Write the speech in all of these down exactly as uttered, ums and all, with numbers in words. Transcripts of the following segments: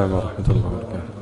ورحمة الله وبركاته.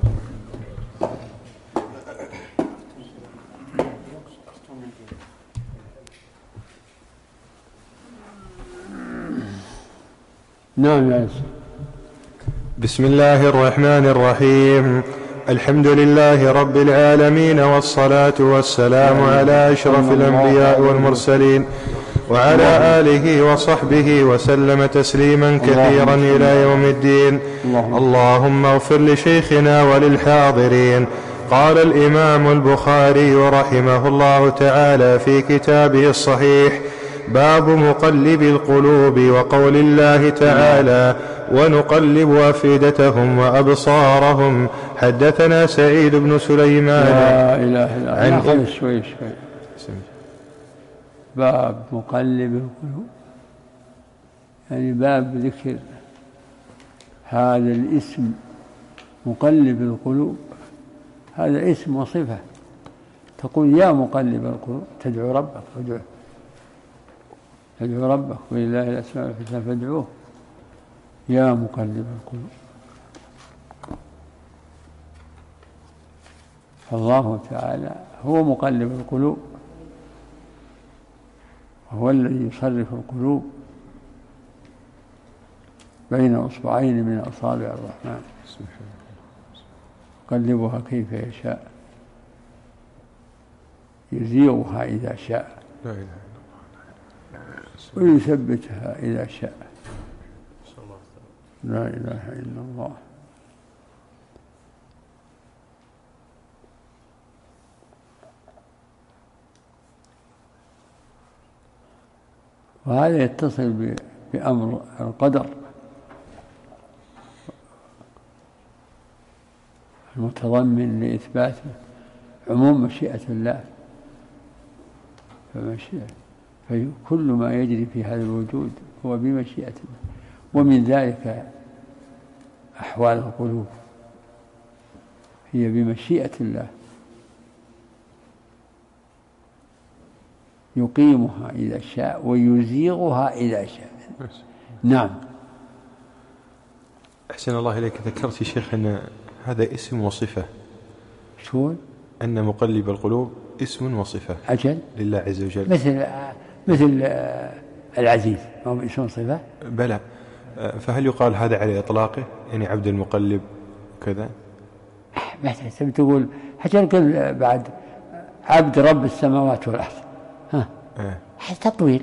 نعم يا سيدي. بسم الله الرحمن الرحيم. الحمد لله رب العالمين، والصلاة والسلام على أشرف الأنبياء والمرسلين وعلى آله وصحبه وسلم تسليما كثيرا إلى يوم الدين. اللهم اغفر لشيخنا وللحاضرين. قال الإمام البخاري رحمه الله تعالى في كتابه الصحيح: باب مقلب القلوب، وقول الله تعالى: ونقلب أفئدتهم وأبصارهم. حدثنا سعيد بن سليمان. لا إله إلا الله. نأخذ شوي شوي. باب مقلب القلوب، يعني باب ذكر هذا الاسم مقلب القلوب. هذا اسم وصفة. تقول يا مقلب القلوب، تدعو ربك فادعوه، تدعو ربك ولله الأسماء الحسنى فادعوه يا مقلب القلوب. فالله تعالى هو مقلب القلوب، وهو الذي يصرف القلوب بين أصبعين من أصابع الرحمن يقلبها كيف يشاء، يزيغها إذا شاء ويثبتها إذا شاء. لا إله إلا الله. وهذا يتصل بأمر القدر المتضمن لإثبات عموم مشيئة الله. فمشيئة فكل ما يجري في هذا الوجود هو بمشيئة الله، ومن ذلك أحوال القلوب هي بمشيئة الله، يقيمها إذا شاء ويزيغها إذا شاء. نعم. أحسن الله إليك. ذكرت يا شيخ أن هذا اسم وصفة. شو؟ أن مقلب القلوب اسم وصفة أجل لله عز وجل، مثل مثل العزيز هو اسم وصفة. بلى. فهل يقال هذا على إطلاقه، يعني عبد المقلب كذا؟ ما تحسب تقول حتى بعد عبد رب السماوات والأرض، ها أه. تطويل.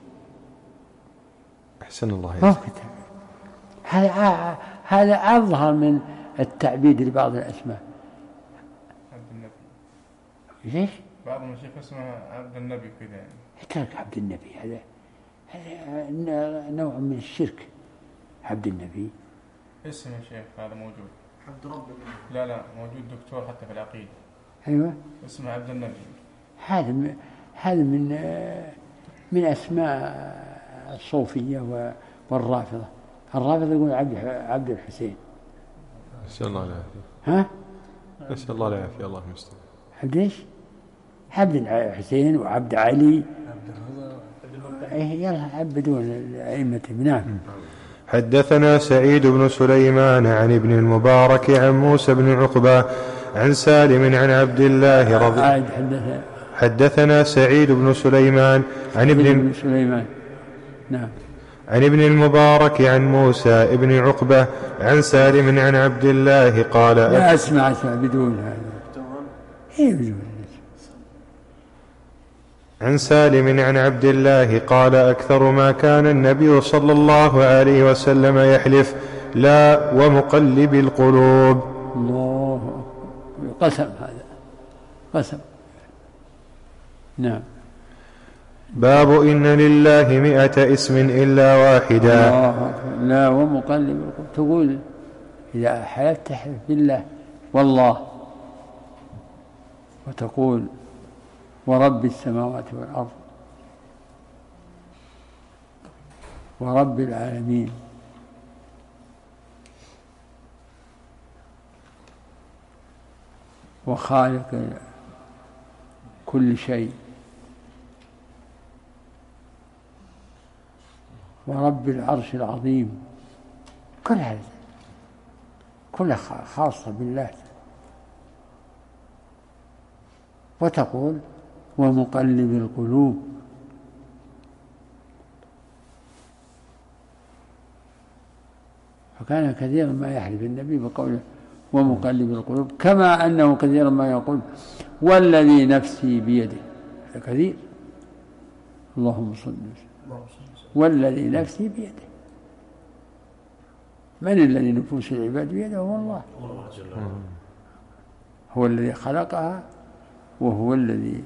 أحسن الله إليك. هذا هذا أظهر من التعبيد لبعض الأسماء. عبد النبي. ليش؟ بعض المشايخ اسمها عبد النبي كذا يعني. ترك عبد النبي، هذا هذا نوع من الشرك. عبد النبي اسم يا شيخ هذا موجود. عبد رب النبي. لا لا موجود دكتور حتى في العقيدة. أيوة. اسمه عبد النبي. هذا هذا من من أسماء الصوفية والرافضة. الرافضة يقول عبد عبد الحسين. نسأل الله العافية. ها؟ نسأل الله العافية. الله المستعان. عبد ايش؟ عبد الحسين وعبد علي. إيه يلا عبدون الأئمة. نعم. حدثنا سعيد بن سليمان عن ابن المبارك عن موسى بن عقبة عن سالم عن عبد الله رضي الله عنه. حدثنا سعيد بن سليمان عن ابن سليمان. نعم. عن ابن المبارك عن موسى ابن عقبة عن سالم عن عبد الله قال: لا أسمع بدون هذا. إيه بدون. عن سالم عن عبد الله قال: أكثر ما كان النبي صلى الله عليه وسلم يحلف: لا ومقلب القلوب. الله قسم، هذا قسم. نعم. باب إن لله مئة اسم إلا واحدا. لا ومقلب القلوب، تقول إذا حلفت تحلف بالله والله، وتقول ورب السماوات والأرض ورب العالمين وخالق كل شيء ورب العرش العظيم. كل هذا كلها خاصة بالله. وتقول ومقلب القلوب، فكان كثيرا ما يحلف النبي بقوله ومقلب القلوب، كما أنه كثيرا ما يقول والذي نفسي بيده، هذا كثير. اللهم صل وسلم. والذي نفسي بيده، من الذي نفوس العباد بيده؟ هو الله، هو الذي خلقها، وهو الذي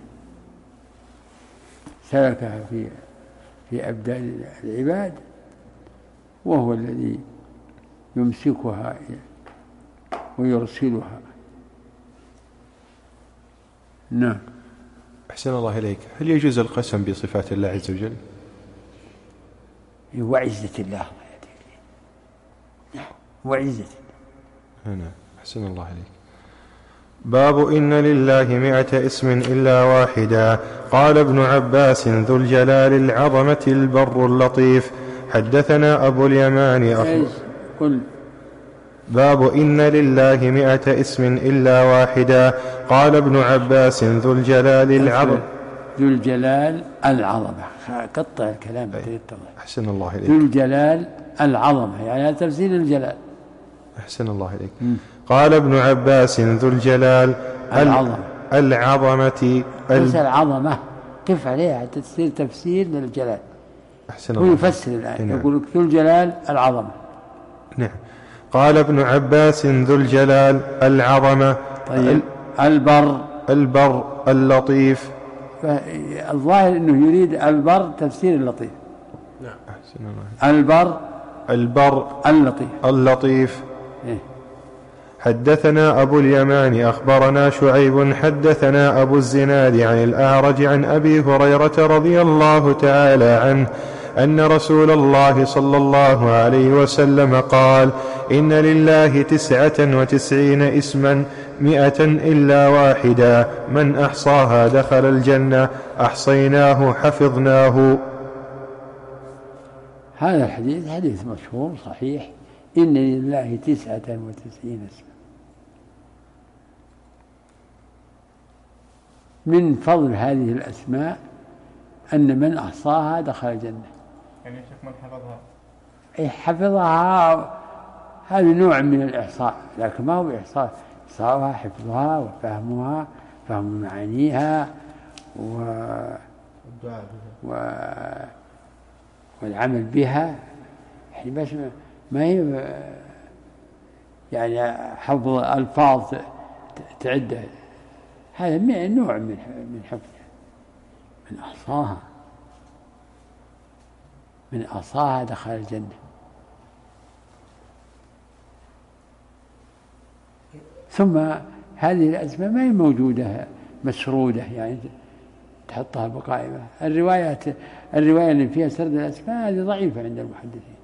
سلكها في في أبدان العباد، وهو الذي يمسكها ويرسلها. نعم. أحسن الله إليك. هل يجوز القسم بصفات الله عز وجل؟ وعزة الله، وعزة. نعم. أحسن الله إليك. باب إن لله مئة اسم إلا واحدا. قال ابن عباس ذو الجلال العظمة البر اللطيف. حدثنا أبو اليمان أخبر قل باب إن لله مئة اسم إلا واحدا. قال ابن عباس ذو الجلال العظمة ذو الجلال العظمة، قطع الكلام. أحسن الله إليك. ذو الجلال العظمة يعني تفسير الجلال. أحسن الله إليك. م. قال ابن عباس ذو الجلال العظمة العظمة ال... العظمة كيف عليها تفسير تفسير للجلال. أحسن الله. هو يفسر الآن يقول ذو الجلال العظمة. نعم. قال ابن عباس ذو الجلال العظمة. طيب. البر البر اللطيف. الظاهر أنه يريد البر تفسير اللطيف. نعم. أحسن الله. البر البر اللطيف اللطيف. إيه؟ حدثنا أبو اليمان أخبرنا شعيب حدثنا أبو الزناد عن الأعرج عن أبي هريرة رضي الله تعالى عنه أن رسول الله صلى الله عليه وسلم قال إن لله تسعة وتسعين اسما مئة إلا واحدا من أحصاها دخل الجنة أحصيناه حفظناه. هذا الحديث حديث مشهور صحيح. إن لله تسعة وتسعين اسما. من فضل هذه الأسماء أن من أحصاها دخل الجنة. يعني شيخ من حفظها؟ أي حفظها، هذا نوع من الإحصاء، لكن ما هو إحصاء. إحصاءها حفظها وفهمها، فهم معانيها و... و... والعمل بها. يعني بس ما هي يعني حفظ ألفاظ تعد، هذا نوع من من حفظها. من أحصاها من أحصاها دخل الجنة. ثم هذه الأسماء ما هي موجودة مسرودة يعني تحطها بقائمة. الروايات الرواية اللي فيها سرد الأسماء هذه ضعيفة عند المحدثين،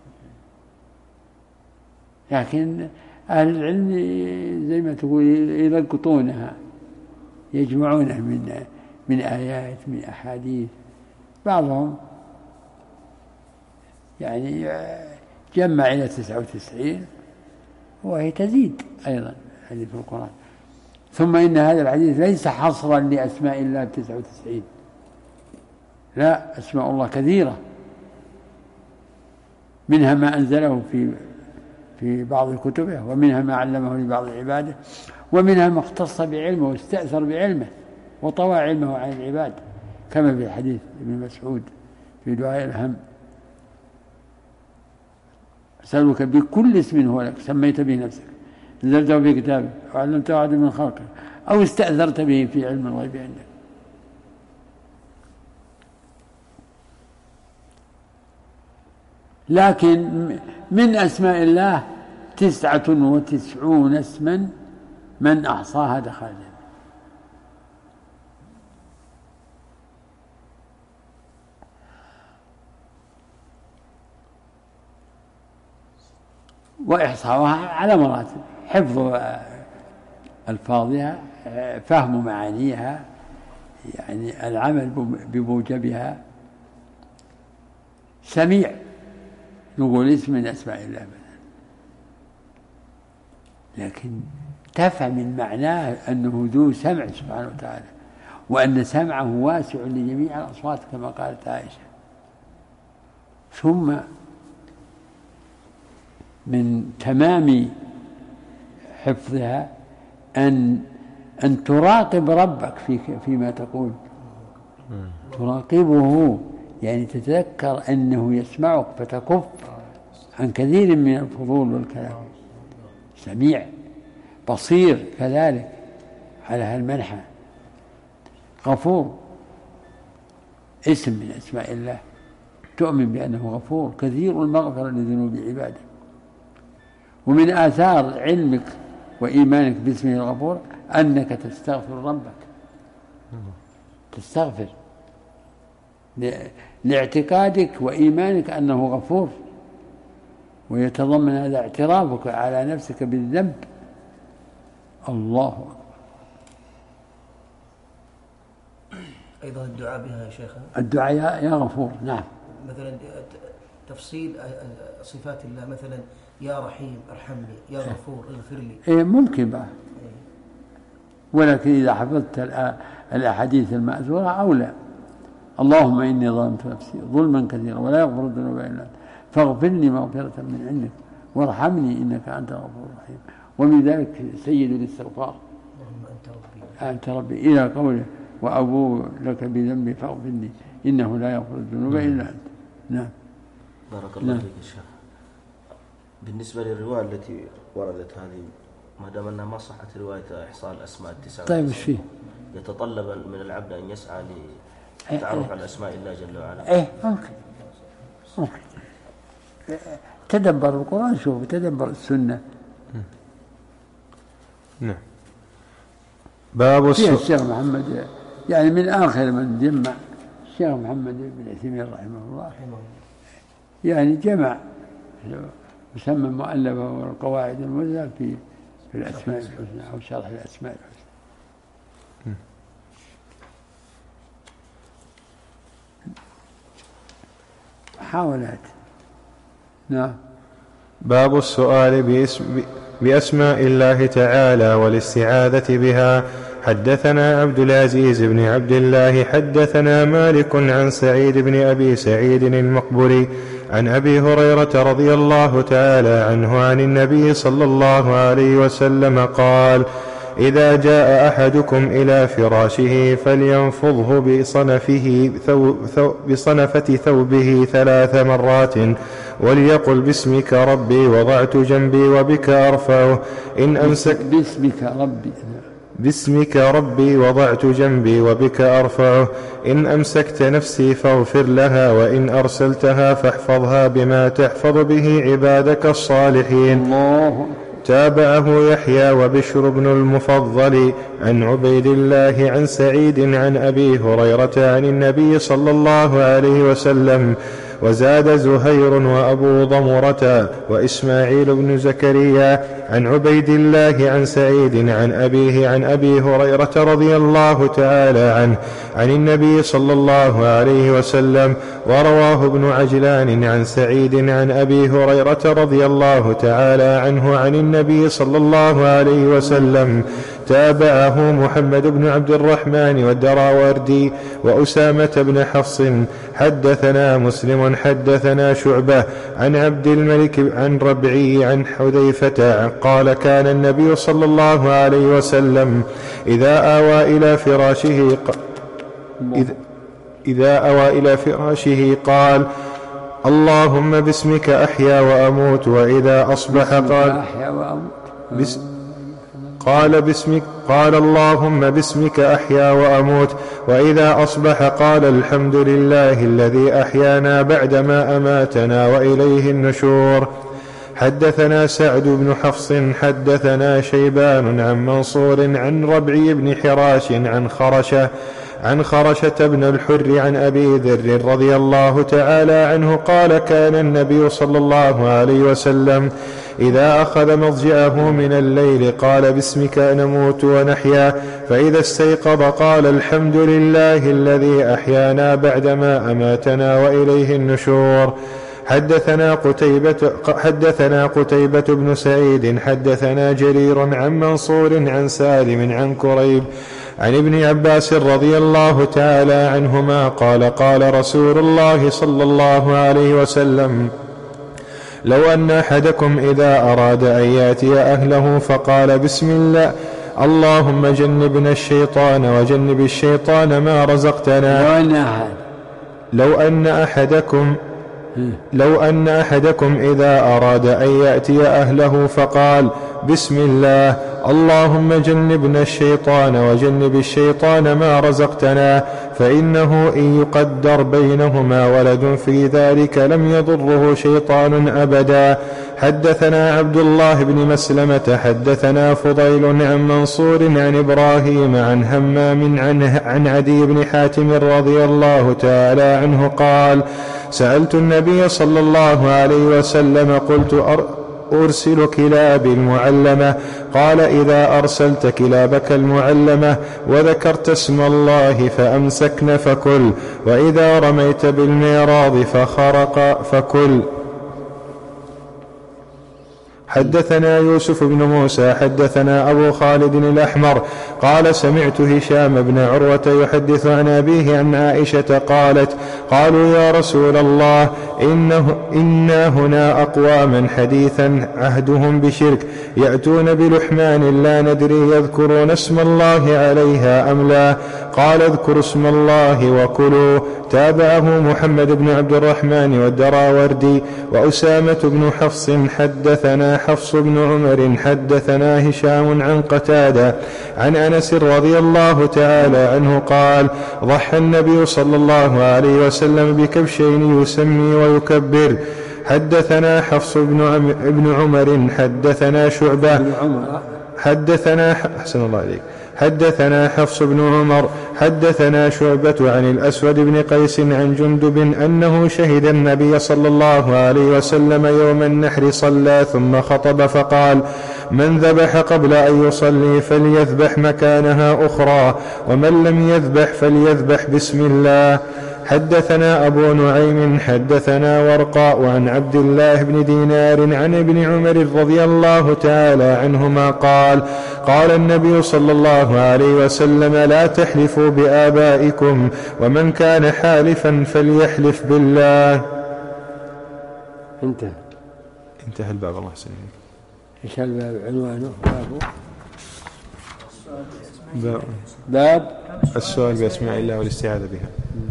لكن أهل العلم زي ما تقول يلقطونها، يجمعونها من من آيات من أحاديث. بعضهم يعني جمع إلى تسعة وتسعين وهي تزيد أيضا هذه في القرآن. ثم إن هذا الحديث ليس حصرا لأسماء الله بتسعة وتسعين، لا، أسماء الله كثيرة، منها ما أنزله في في بعض كتبه، ومنها ما علمه لبعض عباده، ومنها ما اختص بعلمه واستأثر بعلمه وطوى علمه عن العباد، كما في حديث ابن مسعود في دعاء الهم: أسألك بكل اسم هو لك سميت به نفسك نزلته في كتابك أو علمته أحدا من خلقك أو استأثرت به في علم الغيب عندك. لكن من أسماء الله تسعة وتسعون اسما من أحصاها دخل الجنة. وإحصاؤها على مراتب: حفظ ألفاظها، فهم معانيها، يعني العمل بموجبها. سميع نقول اسم من أسماء الله مثلا، لكن تفهم من معناه أنه ذو سمع سبحانه وتعالى، وأن سمعه واسع لجميع الأصوات كما قالت عائشة. ثم من تمام حفظها أن أن تراقب ربك في فيما تقول، تراقبه، يعني تتذكر أنه يسمعك فتكف عن كثير من الفضول والكلام. سميع بصير كذلك على هالمنحى. غفور اسم من أسماء الله، تؤمن بأنه غفور كثير المغفرة لذنوب عباده. ومن آثار علمك وإيمانك باسمه الغفور أنك تستغفر ربك، تستغفر لاعتقادك وإيمانك أنه غفور، ويتضمن هذا اعترافك على نفسك بالذنب. الله أكبر. أيضا الدعاء بها يا شيخ، الدعاء يا غفور. نعم. مثلا تفصيل صفات الله، مثلا يا رحيم ارحمني، يا غفور اغفر لي. إيه ممكن بقى، ولكن إذا حفظت الأحاديث المأثورة أولى. اللهم إني ظلمت نفسي ظلما كثيرا ولا يغفر الذنوب إلا أنت فاغفر لي مغفرة من عندك وارحمني إنك أنت الغفور الرحيم. ومن ذلك سيد الاستغفار، اللهم أنت ربي أنت ربي، إلى قوله وأبوء لك بذنبي فاغفر لي إنه لا يغفر الذنوب إلا أنت. نعم. بارك الله فيك الشيخ. بالنسبة للرواية التي وردت هذه، ما دام أنها ما صحت رواية إحصاء الأسماء التسعة، طيب ايش فيه؟ يتطلب من العبد أن يسعى للتعرف على أسماء الله جل وعلا. إيه ممكن ممكن تدبر القرآن، شوف تدبر السنة. نعم. باب فيها الشيخ محمد، يعني من آخر من جمع الشيخ محمد بن عثيمين رحمه الله، يعني جمع يسمى المؤلفة والقواعد المثلى في في الأسماء الحسنى أو شرح الأسماء الحسنى. محاولات. نعم. باب السؤال باسم بأسماء الله تعالى والاستعاذة بها. حدثنا عبد العزيز بن عبد الله حدثنا مالك عن سعيد بن أبي سعيد المقبري عن أبي هريرة رضي الله تعالى عنه عن النبي صلى الله عليه وسلم قال: إذا جاء أحدكم إلى فراشه فلينفضه بصنفه ثوب ثوب بصنفة ثوبه ثلاث مرات وليقل: باسمك ربي وضعت جنبي وبك أرفعه إن أمسك باسمك ربي باسمك ربي وضعت جنبي وبك أرفعه إن أمسكت نفسي فاغفر لها وإن أرسلتها فاحفظها بما تحفظ به عبادك الصالحين. الله. تابعه يحيى وبشر بن المفضل عن عبيد الله عن سعيد عن أبي هريرة عن النبي صلى الله عليه وسلم. وزاد زهير وأبو ضمرة وإسماعيل بن زكريا عن عبيد الله عن سعيد عن أبيه عن أبي هريرة رضي الله تعالى عنه عن النبي صلى الله عليه وسلم. ورواه ابن عجلان عن سعيد عن أبي هريرة رضي الله تعالى عنه عن النبي صلى الله عليه وسلم. تابعه محمد بن عبد الرحمن والدراوردي وأسامة بن حفص. حدثنا مسلم حدثنا شعبة عن عبد الملك عن ربعي عن حذيفة قال: كان النبي صلى الله عليه وسلم إذا آوى إلى فراشه إذا, إذا آوى إلى فراشه قال: اللهم باسمك أحيا وأموت. وإذا أصبح قال بس قال باسمك قال اللهم باسمك أحيا وأموت. وإذا أصبح قال: الحمد لله الذي أحيانا بعدما أماتنا وإليه النشور. حدثنا سعد بن حفص حدثنا شيبان عن منصور عن ربعي بن حراش عن خرشة عن خرشة بن الحر عن أبي ذر رضي الله تعالى عنه قال: كان النبي صلى الله عليه وسلم إذا أخذ مضجعه من الليل قال: باسمك نموت ونحيا. فإذا استيقظ قال: الحمد لله الذي أحيانا بعدما أماتنا وإليه النشور. حدثنا قتيبة, حدثنا قتيبة بن سعيد حدثنا جرير عن منصور عن سالم عن كريب عن ابن عباس رضي الله تعالى عنهما قال قال رسول الله صلى الله عليه وسلم: لو أن أحدكم إذا أراد أن يأتي أهله فقال بسم الله اللهم جنبنا الشيطان وجنب الشيطان ما رزقتنا، لو أن أحدكم لو أن أحدكم إذا أراد أن يأتي أهله فقال بسم الله اللهم جنبنا الشيطان وجنب الشيطان ما رزقتنا، فإنه إن يقدر بينهما ولد في ذلك لم يضره شيطان أبدا. حدثنا عبد الله بن مسلمة حدثنا فضيل عن منصور عن إبراهيم عن همام عن عدي بن حاتم رضي الله تعالى عنه قال: سألت النبي صلى الله عليه وسلم قلت أرسل كلابي المعلمة؟ قال: إذا أرسلت كلابك المعلمة وذكرت اسم الله فأمسكن فكل، وإذا رميت بالميراض فخرق فكل. حدثنا يوسف بن موسى حدثنا أبو خالد الأحمر قال: سمعت هشام بن عروة يحدث عن أبيه عن عائشة قالت: قالوا يا رسول الله إنه إنا هنا أقواما حديثا عهدهم بشرك يأتون بلحمان لا ندري يذكرون اسم الله عليها أم لا، قال: اذكروا اسم الله وكلوا. تابعه محمد بن عبد الرحمن والدراوردي. وأسامة بن حفص حدثنا حفص بن عمر حدثنا هشام عن قتادة عن أنس رضي الله تعالى عنه قال: ضحى النبي صلى الله عليه وسلم بكبشين يسمي ويكبر. حدثنا حفص بن عمر حدثنا شعبة حدثنا حسن الله عليك حدثنا حفص بن عمر حدثنا شعبة عن الأسود بن قيس عن جندب أنه شهد النبي صلى الله عليه وسلم يوم النحر صلى ثم خطب فقال: من ذبح قبل أن يصلي فليذبح مكانها أخرى، ومن لم يذبح فليذبح بسم الله. حدثنا أبو نعيم حدثنا ورقاء عن عبد الله بن دينار عن ابن عمر رضي الله تعالى عنهما قال: قال النبي صلى الله عليه وسلم: لا تحلفوا بآبائكم، ومن كان حالفا فليحلف بالله. انتهى انتهى الباب. الله يسلمك. ايش الباب عنوانه؟ باب باب السؤال بأسماء الله والاستعاذة بها.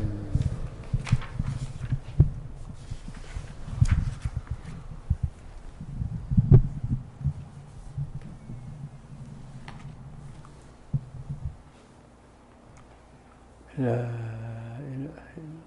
لا إله إلا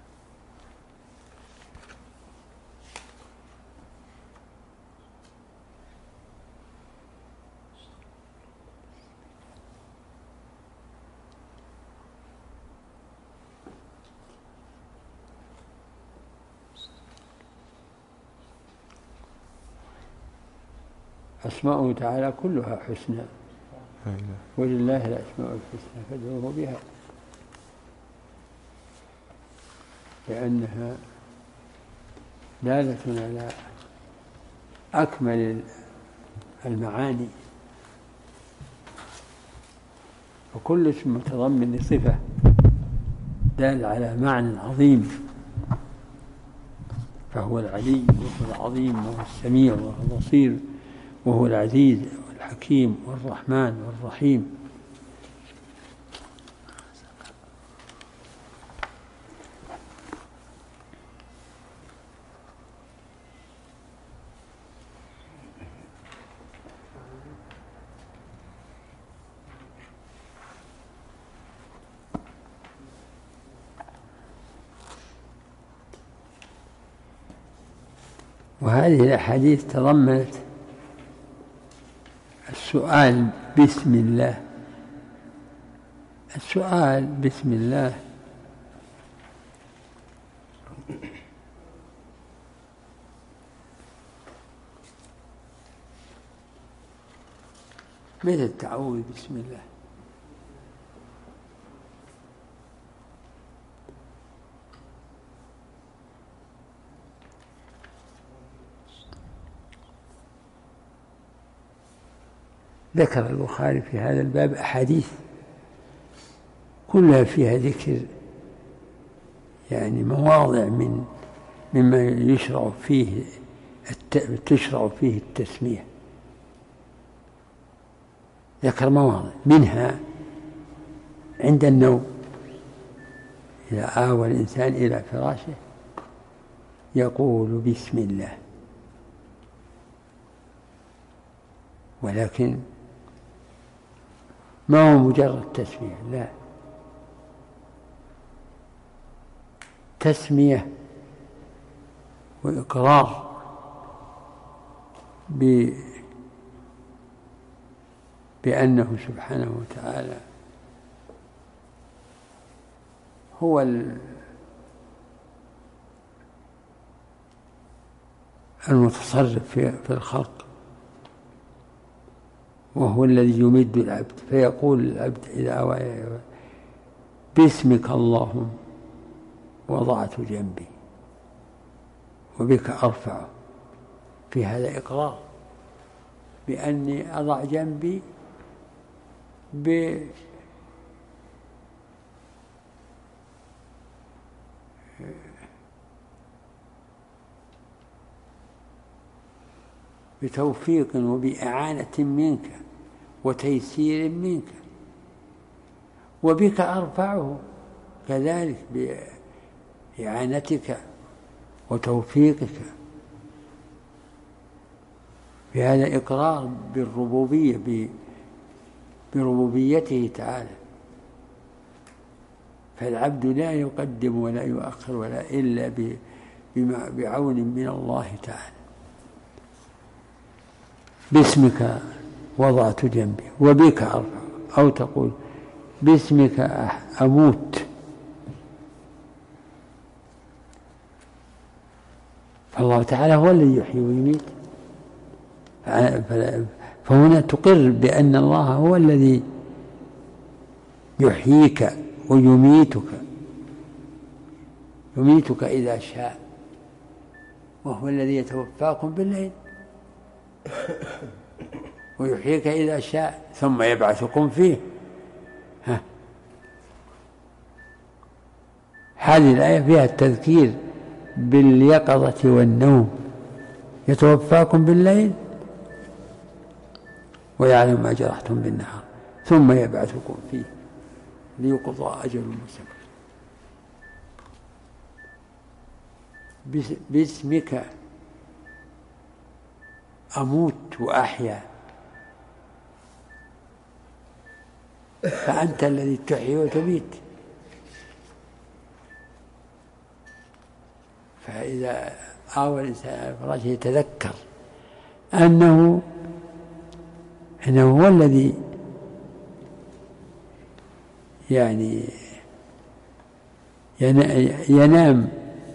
أسماؤه تعالى كلها حسنى، ولله الأسماء الحسنى فادعوه بها، لأنها دالة على أكمل المعاني، وكل اسم متضمن لصفة دال على معنى عظيم، فهو العلي وهو العظيم وهو السميع وهو البصير وهو العزيز والحكيم والرحمن والرحيم. وهذه الأحاديث تضمنت السؤال بسم الله. السؤال بسم الله مثل التعوذ بسم الله، ذكر البخاري في هذا الباب أحاديث كلها فيها ذكر يعني مواضع من مما يشرع فيه تشرع فيه التسمية. ذكر مواضع منها عند النوم إذا آوى الإنسان إلى فراشه يقول بسم الله، ولكن ما هو مجرد تسمية، لا، تسمية وإقرار ب بأنه سبحانه وتعالى هو المتصرف في الخلق، وهو الذي يمد العبد، فيقول العبد إذا أوى باسمك اللهم وضعت جنبي وبك أرفعه. في هذا إقرار بأني أضع جنبي ب بتوفيق وبإعانة منك وتيسير منك، وبك أرفعه كذلك بإعانتك وتوفيقك. في هذا إقرار بالربوبية بربوبيته تعالى، فالعبد لا يقدم ولا يؤخر ولا إلا بعون من الله تعالى. باسمك وضعت جنبي وبك أرفع، أو تقول باسمك أموت، فالله تعالى هو الذي يحيي ويميت، فهنا تقر بأن الله هو الذي يحييك ويميتك، يميتك إذا شاء، وهو الذي يتوفاكم بالليل ويحييك إذا شاء ثم يبعثكم فيه. ها. هذه الآية فيها التذكير باليقظة والنوم، يتوفاكم بالليل ويعلم ما جرحتم بالنهار ثم يبعثكم فيه ليقضى أجل مسمى. باسمك أموت وأحيا، فأنت الذي تحيي وتميت. فإذا آوى الإنسان على فراشه يتذكر أنه أنه هو الذي يعني ينام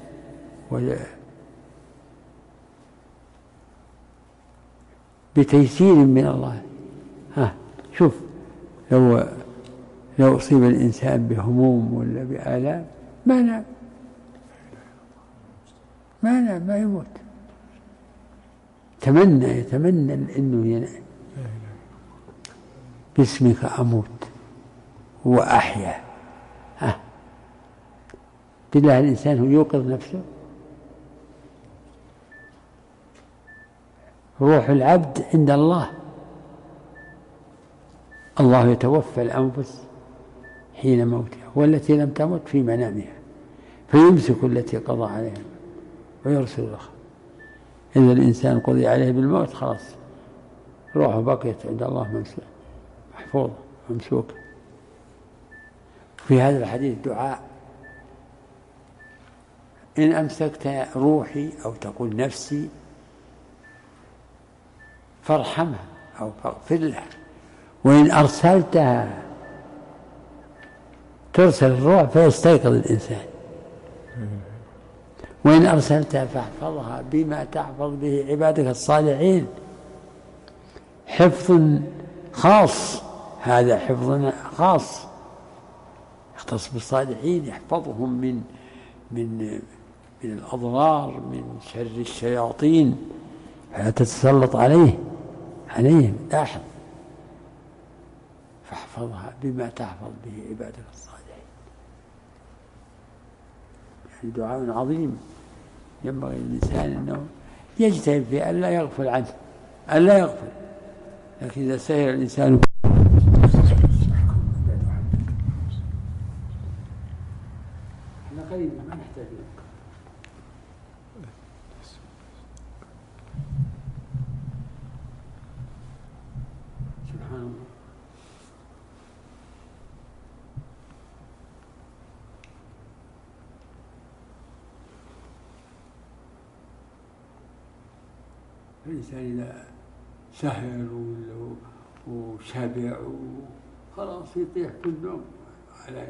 بتيسير من الله. ها شوف، لو لو أصيب الإنسان بهموم ولا بآلام ما نام ما نام ما يموت، تمنى يتمنى إنه ينام. باسمك أموت وأحيا. ها بالله الإنسان هو يوقظ نفسه؟ روح العبد عند الله، الله يتوفى الأنفس حين موتها والتي لم تمت في منامها فيمسك التي قضى عليها ويرسل الأخرى. إذا الإنسان قضي عليه بالموت خلاص روحه بقيت عند الله محفوظة ممسوكة. في هذا الحديث دعاء: إن أمسكت روحي أو تقول نفسي فارحمها أو فاغفر لها، وإن أرسلتها ترسل الروح فيستيقظ الإنسان، وإن أرسلتها فاحفظها بما تحفظ به عبادك الصالحين. حفظ خاص، هذا حفظ خاص يختص بالصالحين، يحفظهم من من من الأضرار، من شر الشياطين، فلا تتسلط عليه عليهم. لاحظ فاحفظها بما تحفظ به عبادك الصالحين. يعني دعاء عظيم ينبغي للإنسان أنه يجتهد في أن لا يغفل عنه، أن لا يغفل. لكن إذا سهر الإنسان احنا قريب ما نحتاج سبحان الله. الإنسان إذا سهر وشبع خلاص يطيح في النوم على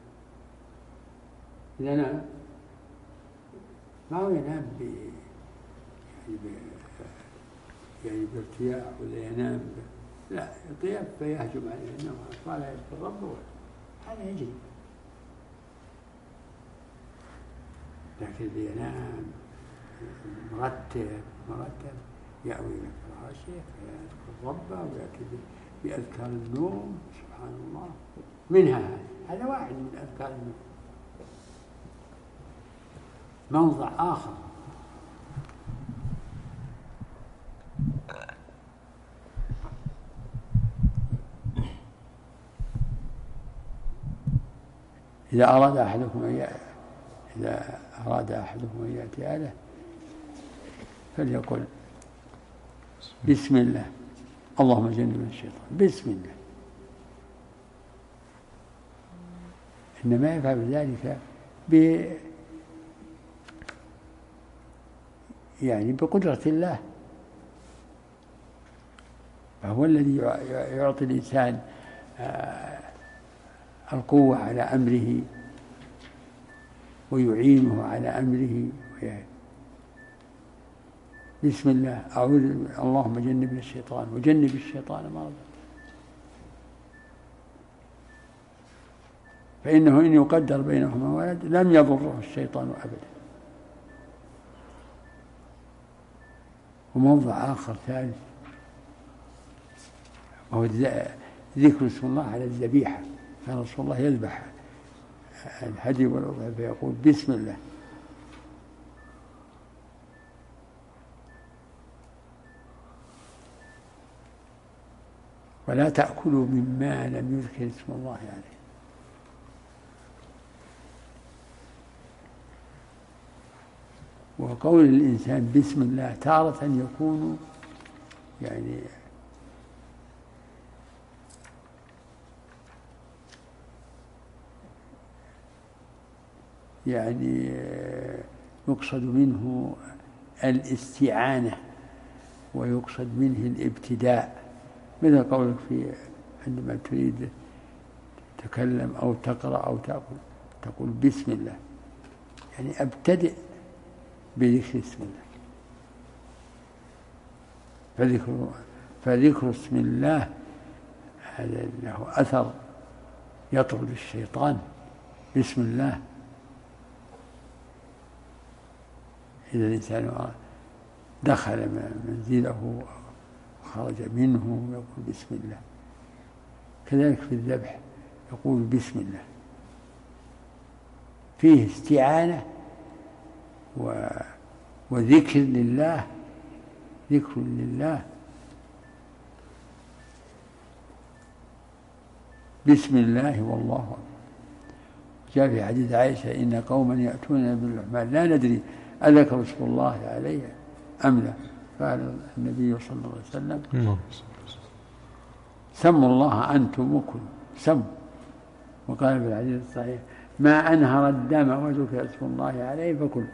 إذا نام ما هو ينام ب يعني ب يعني بارتياح ولا ينام ب... لا يطيح فيهجم عليه النوم قال يذكر ربه هذا يجري. لكن اللي ينام مرتب مرتب يأوي إلى فراشه فيذكر ربه ويأتي بأذكار النوم. سبحان الله. منها هذا هذا واحد من أذكار النوم. موضع آخر إذا أراد أحدكم أن إذا أراد أحدكم أن يأتي أهله فليقل بسم الله اللهم جنبنا الشيطان بسم الله. إنما يفعل ذلك ب يعني بقدرة الله، فهو الذي يعطي الإنسان القوة على أمره ويعينه على أمره. بسم الله أعوذ اللهم جنبنا الشيطان وجنب الشيطان ما رزقنا، فإنه إن يقدر بينهما ولد لم يضره الشيطان أبدا. وموضع آخر ثالث وهو ذكر اسم الله على الذبيحة. كان رسول الله يذبح الهدي والأضحية فيقول بسم الله. ولا تأكلوا مما لم يذكر اسم الله عليه. وقول الإنسان بسم الله تارة يكون يعني يعني يقصد منه الاستعانة ويقصد منه الابتداء، مثل قولك في عندما تريد تتكلم أو تقرأ أو تأكل تقول بسم الله، يعني أبتدئ بذكر اسم الله. فذكر, فذكر اسم الله هذا له أثر يطرد الشيطان. بسم الله إذا الإنسان دخل منزله خرج منه يقول بسم الله. كذلك في الذبح يقول بسم الله، فيه استعانة و... وذكر لله، ذكر لله. بسم الله والله أكبر. جاء في حديث عائشة إن قوما يأتون بالرحمن لا ندري أذكر اسم الله عليه أم لا، قال النبي صلى الله عليه وسلم سموا الله أنتم وكلوا سموا. وقال في الحديث الصحيح ما أنهر الدم وذكر اسم الله عليه فكل.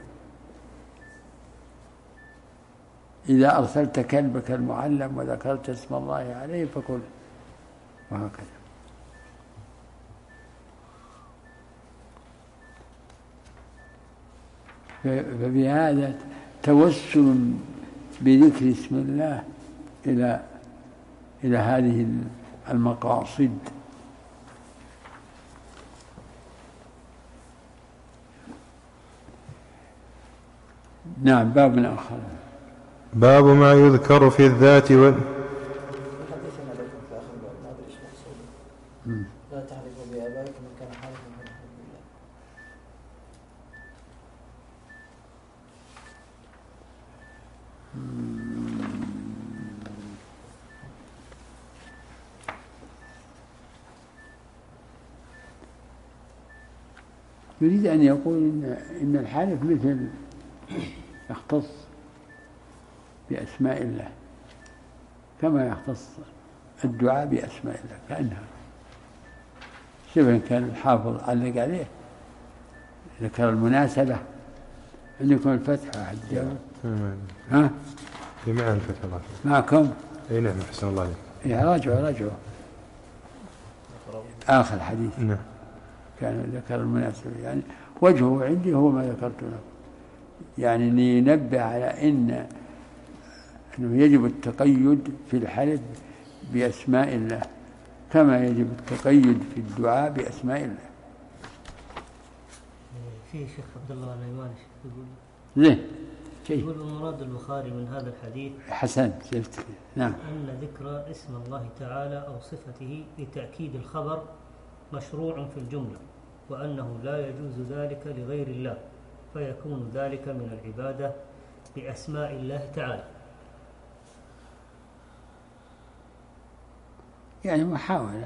إذا أرسلت كلبك المعلم وذكرت اسم الله عليه فكل، وهكذا. فبهذا توسل بذكر اسم الله إلى إلى هذه المقاصد. نعم. باب آخر باب ما يذكر في الذات وال... لا تحلفوا بآبائكم من كان حالفا فليحلف بالله. يريد أن يقول إن, إن الحالف مثل يختص بأسماء الله كما يختص الدعاء بأسماء الله، كأنها شبه كان الحافظ علق عليه ذكر المناسبة. عندكم الفتح أحد جاوب؟ ها؟ معنا الفتح الله معكم؟ أي نعم أحسن الله عليك. إيه راجعوا راجعوا آخر حديث نعم كان ذكر المناسبة، يعني وجهه عندي هو ما ذكرت له، يعني لينبه على إن أنه يجب التقيد في الحلف بأسماء الله كما يجب التقيد في الدعاء بأسماء الله. في شيخ عبد الله الأيماني يقول ليه؟ يقول مراد البخاري من هذا الحديث حسن شفت نعم أن ذكر اسم الله تعالى أو صفته لتأكيد الخبر مشروع في الجملة، وأنه لا يجوز ذلك لغير الله، فيكون ذلك من العبادة بأسماء الله تعالى. يعني محاولة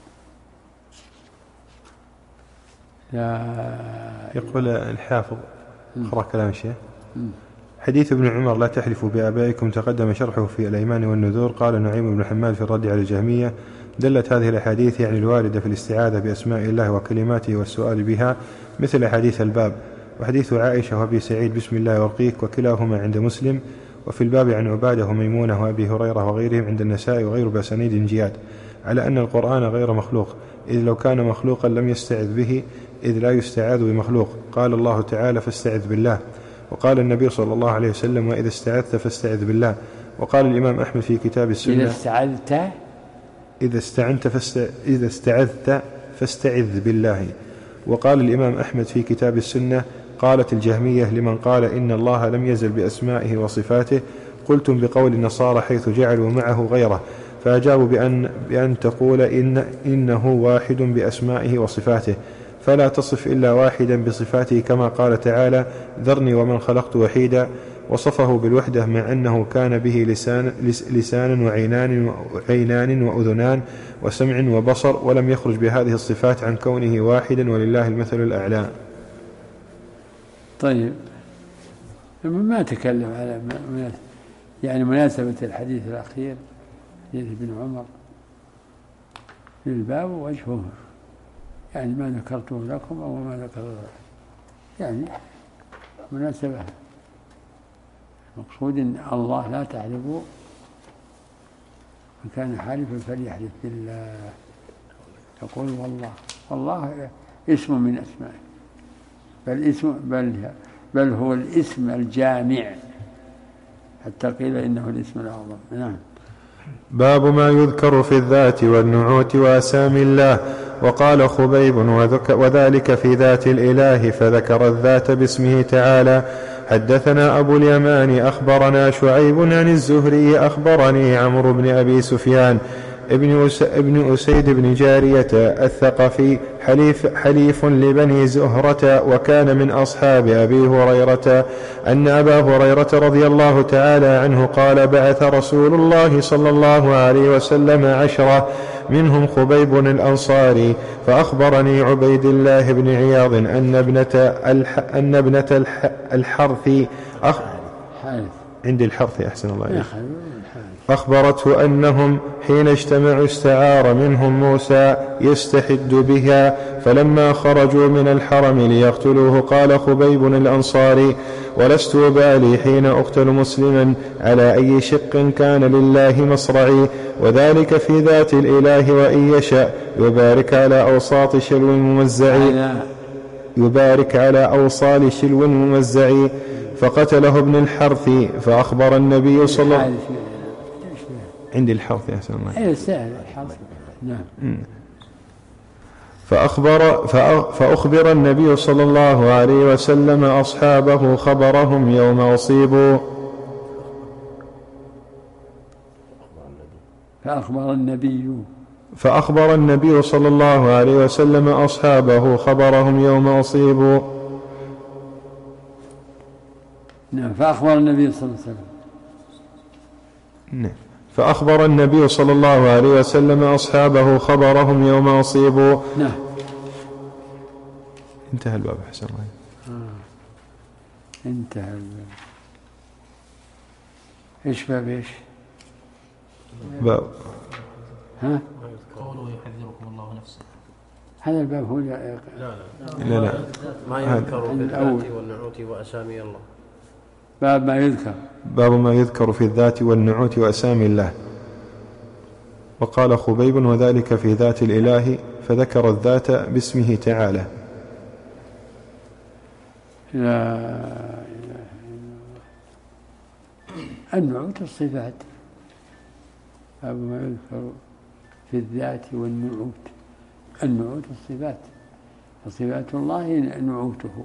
لا يقول الحافظ اقرأ كلام الشيخ. حديث ابن عمر لا تحلفوا بآبائكم تقدم شرحه في الأيمان والنذور. قال نعيم بن حماد في الرد على الجهمية دلت هذه الأحاديث يعني الواردة في الاستعاذة بأسماء الله وكلماته والسؤال بها مثل حديث الباب، وحديث عائشة وأبي سعيد بسم الله وارقيك وكلاهما عند مسلم، وفي الباب عن عبادة وميمونة وأبي هريرة وغيرهم عند النساء وغير بأسانيد جياد، على أن القرآن غير مخلوق، إذ لو كان مخلوقا لم يستعذ به، إذ لا يستعاذ بمخلوق. قال الله تعالى فاستعذ بالله، وقال النبي صلى الله عليه وسلم وإذا استعذت فاستعذ بالله. وقال الإمام أحمد في كتاب السنة إذا استعذت إذا استعنت فاست... إذا استعذت فاستعذ بالله. وقال الإمام أحمد في كتاب السنة قالت الجهمية لمن قال إن الله لم يزل بأسمائه وصفاته قلتم بقول النصارى حيث جعلوا معه غيره، فأجابوا بأن, بأن تقول إن إنه واحد بأسمائه وصفاته، فلا تصف إلا واحدا بصفاته كما قال تعالى ذرني ومن خلقت وحيدا، وصفه بالوحدة مع أنه كان به لسان, لسان وعينان, وعينان وأذنان وسمع وبصر، ولم يخرج بهذه الصفات عن كونه واحدا ولله المثل الأعلى. طيب ما تكلم على يعني مناسبة الحديث الأخير حديث ابن عمر في الباب وجهه يعني ما ذكرته لكم أو ما ذكره يعني مناسبة. مقصود إن الله لا تحلفوا من كان حالفا فليحلف بالله، يقول والله، والله اسم من أسمائه، بل, اسم بل, بل هو الاسم الجامع، حتى قيل إنه الاسم الأعظم. نعم. باب ما يذكر في الذات والنعوت وأسامي الله. وقال خبيب وذلك في ذات الإله، فذكر الذات باسمه تعالى. حدثنا أبو اليمان أخبرنا شعيب عن الزهري أخبرني عمرو بن أبي سفيان ابن, أس ابن أسيد بن جارية الثقفي حليف, حليف لبني زهرة، وكان من أصحاب أبي هريرة، أن أبا هريرة رضي الله تعالى عنه قال بعث رسول الله صلى الله عليه وسلم عشرة منهم خبيب الأنصاري، فأخبرني عبيد الله بن عياض أن ابنة, الح أن ابنة الح الحرث أخ عند الحرث أحسن الله عليك أخبرته أنهم حين اجتمعوا استعار منهم موسى يستحد بها، فلما خرجوا من الحرم ليقتلوه قال خبيب الأنصاري ولست أبالي حين أقتل مسلما على أي شق كان لله مصرعي، وذلك في ذات الإله وإن يشاء يبارك على أوساط شلو ممزعي يبارك على أوصال شلو ممزعي. فقتله ابن الحرث، فأخبر النبي صلى الله عليه وسلم عند الحرث يا سلام اي سهل الحرث. نعم. فأخبر, فأخبر النبي صلى الله عليه وسلم أصحابه خبرهم يوم أصيبوا. فأخبر النبي فأخبر النبي صلى الله عليه وسلم أصحابه خبرهم يوم أصيبوا. نعم. فأخبر النبي صلى الله عليه وسلم نعم. فأخبر النبي صلى الله عليه وسلم أصحابه خبرهم يوم أصيبوا. نعم. انتهى الباب حسن الله. آه. انتهى الباب. ايش باب ايش؟ باب ها؟ قوله يحذركم الله نفسه. هذا الباب هو لا لا لا, لا, لا. ما يذكر في الذات والنعوت وأسامي الله. باب ما يذكر باب ما يذكر في الذات والنعوت وأسامي الله. وقال خبيب وذلك في ذات الإله فذكر الذات باسمه تعالى. لا إله إلا الله. النعوت الصفات. باب ما يذكر في الذات والنعوت. النعوت الصفات، وصفات الله نعوته.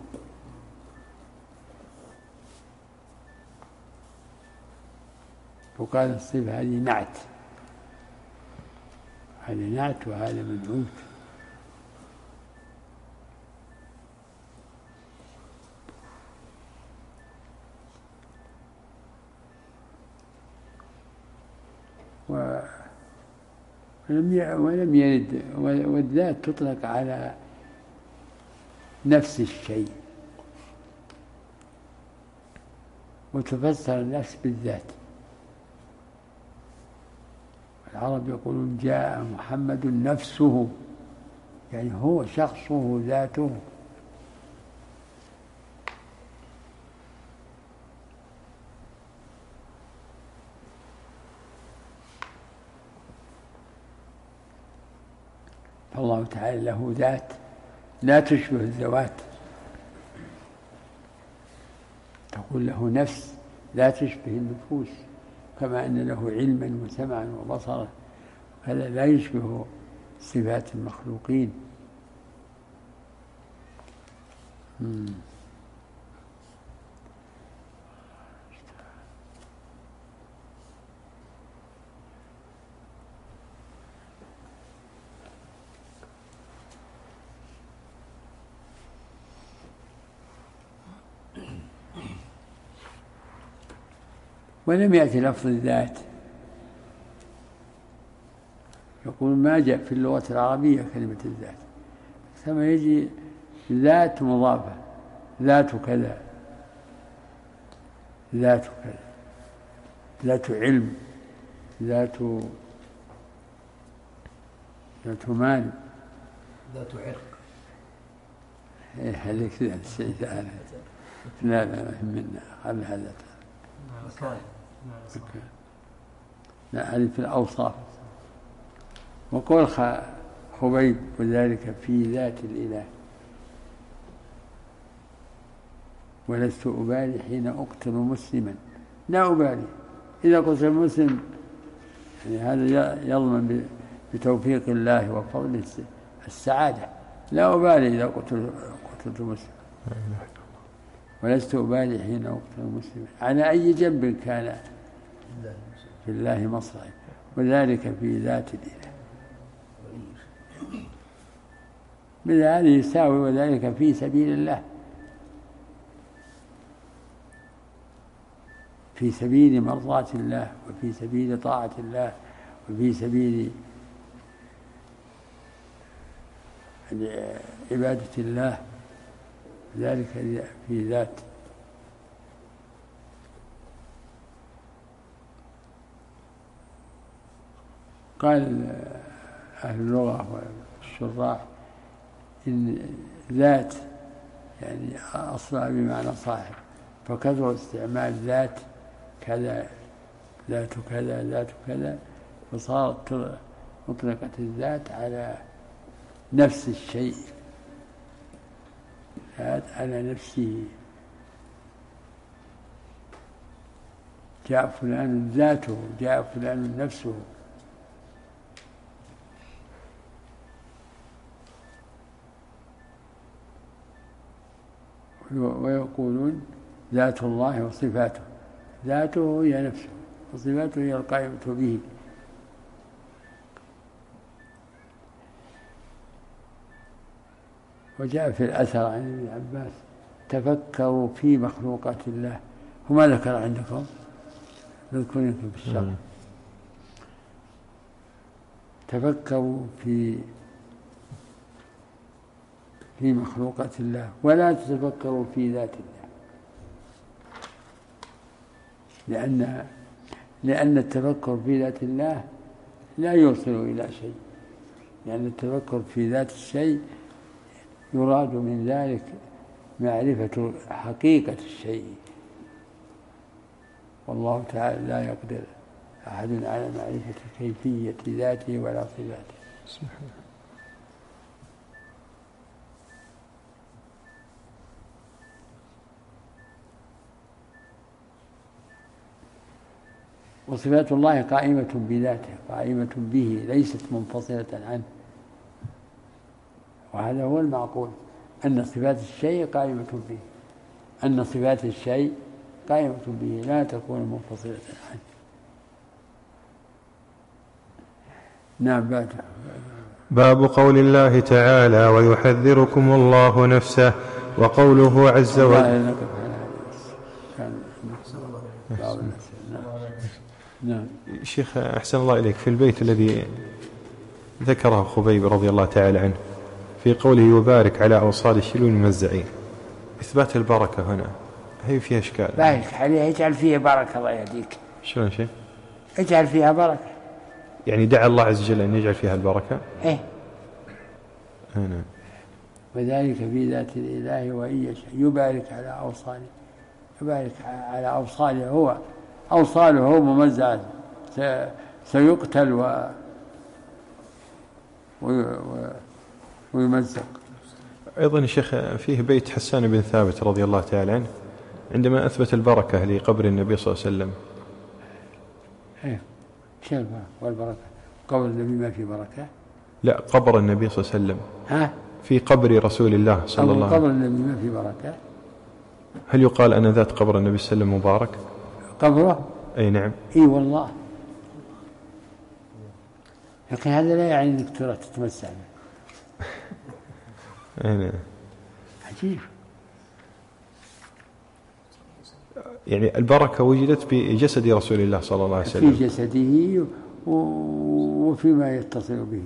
وقال الصفة هذه نعت، هذا نعت وهذا منعوت. ولم يرد. والذات تطلق على نفس الشيء، وتفسر النفس بالذات. العرب يقولون جاء محمد نفسه، يعني هو شخصه ذاته. فالله تعالى له ذات لا تشبه الذوات. تقول له نفس لا تشبه النفوس، كما أن له علما وسمعا وبصرا، هذا لا يشبه صفات المخلوقين. مم. ولم يأتي لفظ الذات. يقول ما جاء في اللغة العربية كلمة الذات، كما يجي ذات مضافة، ذات كذا، ذات كذا، ذات علم، ذات ذات مال، ذات عرق. إيه هذيك ذات الشيء ثاني. لا لا يهمنا قبل هذا. لا هذه في الأوصاف. وقول خبيب وذلك في ذات الإله ولست أبالي حين أقتل مسلما. لا أبالي إذا قتل مسلم، يعني هذا يضمن بتوفيق الله وفضل السعادة. لا أبالي إذا قتل قتلت مسلم، ولست أبالي حين أقتل مسلما على أي جنب كان في الله مصرعي، وذلك في ذات الإله. بذلك يساوي وذلك في سبيل الله، في سبيل مرضاة الله، وفي سبيل طاعة الله، وفي سبيل عبادة الله، ذلك في ذات. قال أهل اللغة والشراح إن ذات يعني أصلها بمعنى صاحب، فكثر استعمال ذات كذا، ذات كذا، ذات كذا، فصارت مطلقة الذات على نفس الشيء، ذات على نفسه. جاء فلان ذاته، جاء فلان نفسه. ويقولون ذات الله وصفاته، ذاته هي نفسه، وصفاته هي القائمة به. وجاء في الأثر عن ابن عباس تفكروا في مخلوقات الله، وما ذكر عندكم ذكركم في الشرع. تفكروا في في مخلوقات الله ولا تتفكروا في ذات الله، لأن لأن التفكر في ذات الله لا يوصل إلى شيء، لأن التفكر في ذات الشيء يراد من ذلك معرفة حقيقة الشيء، والله تعالى لا يقدر أحد على معرفة كيفية ذاته ولا صفاته. وصفات الله قائمة بذاته، قائمة به، ليست منفصلة عنه، وهذا هو المعقول، أن صفات الشيء قائمة به، أن صفات الشيء قائمة به لا تكون منفصلة عنه. نعم. بعد باب قول الله تعالى ويحذركم الله نفسه، وقوله عز وجل. نعم. شيخ أحسن الله إليك، في البيت الذي ذكره خبيب رضي الله تعالى عنه في قوله يبارك على أوصال الشلول الممزعين، إثبات البركة هنا هي فيها إشكال. بارك عليها، اجعل فيها بركة، الله يهديك. شلون شيء؟ اجعل فيها بركة، يعني دعا الله عز وجل أن يجعل فيها البركة. إيه هنا. وذلك في ذات الإله وإن يشاء يبارك على أوصاله، يبارك على أوصاله، هو أوصاله هو ممزعة سيقتل و... و... ويمزق. أيضا الشيخ فيه بيت حسان بن ثابت رضي الله تعالى عنه عندما أثبت البركة لقبر النبي صلى الله عليه وسلم. إيه شو البركة والبركة؟ قبر النبي ما في بركة؟ لا، قبر النبي صلى الله عليه وسلم. ها؟ في قبر رسول الله صلى الله عليه وسلم. قبر النبي ما في بركة؟ هل يقال أن ذات قبر النبي صلى الله عليه وسلم مبارك؟ قبره؟ أي نعم. إي والله، لكن هذا لا يعني أنك تروح تتمسح به. أي نعم. عجيب. يعني البركة وجدت بجسد رسول الله صلى الله عليه وسلم، في جسده وفيما يتصل به.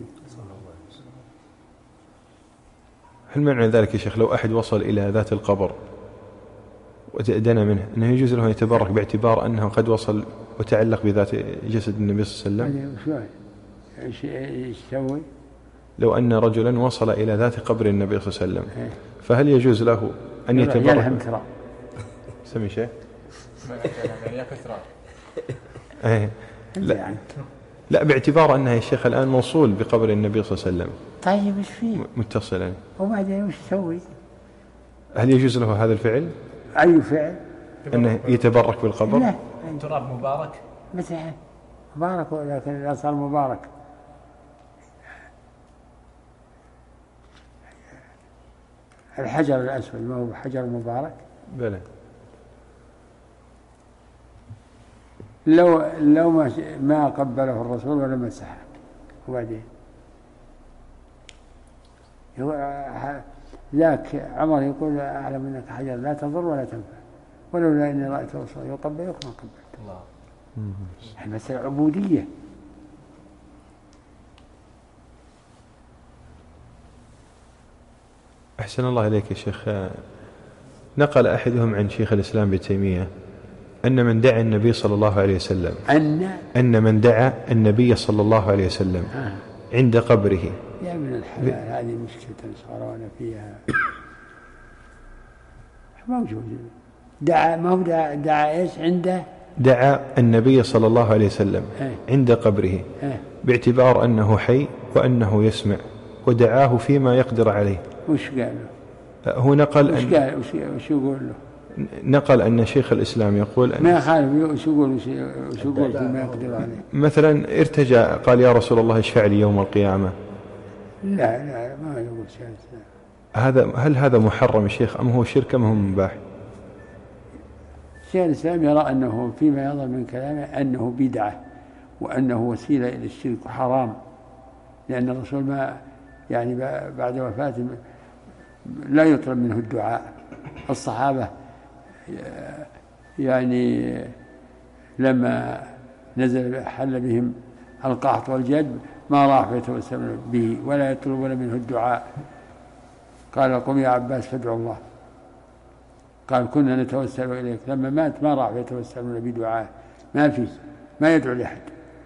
هل معنى ذلك يا شيخ لو أحد وصل إلى ذات القبر ودنا منه أنه يجوز له أن يتبرك باعتبار أنه قد وصل وتعلق بذات جسد النبي صلى الله عليه وسلم؟ ايش يسوي؟ لو أن رجلا وصل إلى ذات قبر النبي صلى الله عليه وسلم فهل يجوز له أن يتبرك؟ يلهم ترى سمي شيء يعني كثرة. إيه لا لا، باعتبار أنها يا شيخ الآن موصول بقبر النبي صلى الله عليه وسلم. طيب ايش فيه؟ متصلا. وبعدين وش يسوي؟ هل يجوز له هذا الفعل؟ أي فعل؟ أنه يتبرك بالقبر؟ لا. تراب مبارك مثلا مبارك، لكن الأصل مبارك. الحجر الأسود ما هو حجر مبارك؟ بلى. لو لو ما ما قبله الرسول ولا مسحه، وبعدين ذاك عمر يقول أعلم أنك حجر لا تضر ولا تنفع، ولولا إني رأيت الرسول يقبلك ما قبلت. الله. المسألة عبودية. أحسن الله إليك يا شيخ، نقل أحدهم عن شيخ الإسلام ابن تيمية أن من دعا النبي صلى الله عليه وسلم أن أن من دعا النبي صلى الله عليه وسلم آه. عند قبره. يا من الحلال هذه مشكلة صاروا فيها موجود. دعا ما هو دعا, دعا إيش عنده؟ دعا النبي صلى الله عليه وسلم آه. عند قبره آه. باعتبار أنه حي وأنه يسمع، ودعاه فيما يقدر عليه. وش قال له؟ هو نقل وش قال وش, وش يقول له؟ نقل أن شيخ الإسلام يقول أن ما يخالف، وش يقول وش يقول فيما يقدر عليه. مثلا ارتجى قال يا رسول الله اشفع لي يوم القيامة. لا لا ما يقول شيء. هذا هل هذا محرم يا شيخ أم هو شرك أم هو مباح؟ شيخ الإسلام يرى أنه فيما يظهر من كلامه أنه بدعة وأنه وسيلة إلى الشرك وحرام، لأن الرسول ما يعني بعد وفاته لا يطلب منه الدعاء. الصحابة يعني لما نزل حل بهم القحط والجد ما راحوا يتوسلون به ولا يطلبون منه الدعاء. قال قم يا عباس فادعوا الله. قال كنا نتوسل إليك. لما مات ما راحوا يتوسلون بدعاء، ما في، ما يدعو لأحد،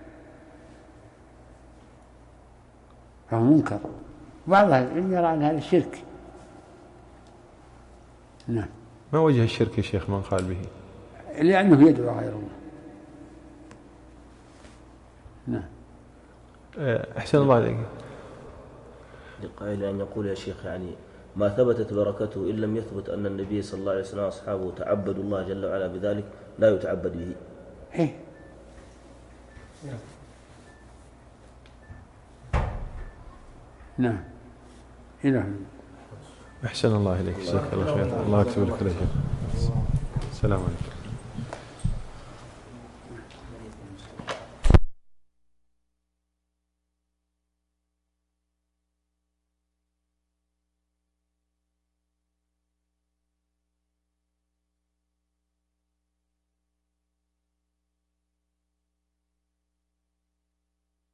فهو منكر. بعض العلم يرى أن هذا الشرك. نعم. ما وجه الشرك يا شيخ من قال به؟ لأنه يدعو غير الله. نعم. أحسن الله عليك. لقائل أن يقول يا شيخ يعني ما ثبتت بركته إن لم يثبت أن النبي صلى الله عليه وسلم وأصحابه تعبدوا الله جل وعلا بذلك لا يتعبد به. إيه. نعم. إله. أحسن الله إليك. جزاك الله خير. الله يكتب لك الأجر. السلام عليكم.